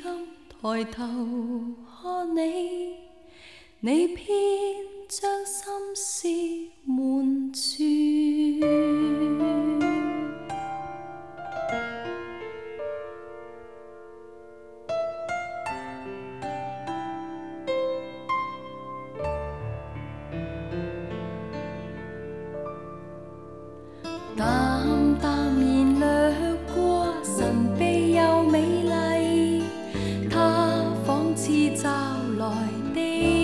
抬頭看你，你偏將心事瞞住。淡淡然掠過，神秘又美麗，它仿似驟來的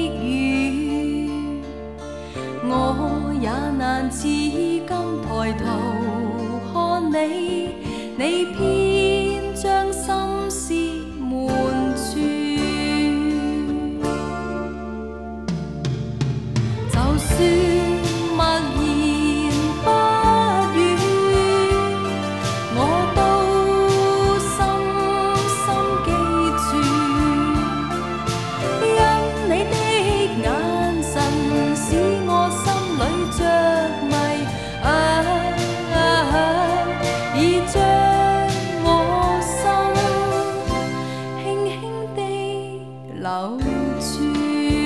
雨，我也難自禁抬頭看你，你偏將心事瞞住。就算默然不語，我都深深記住，因你的眼神使我心裏着迷，已將我心輕輕地留住。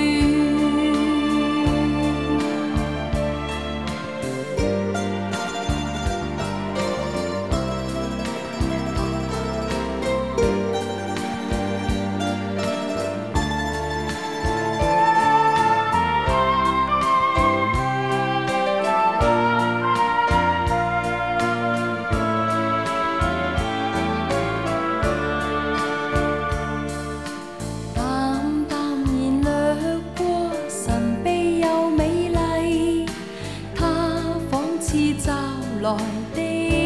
來的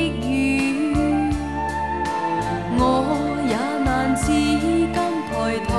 雨，我也難自禁抬頭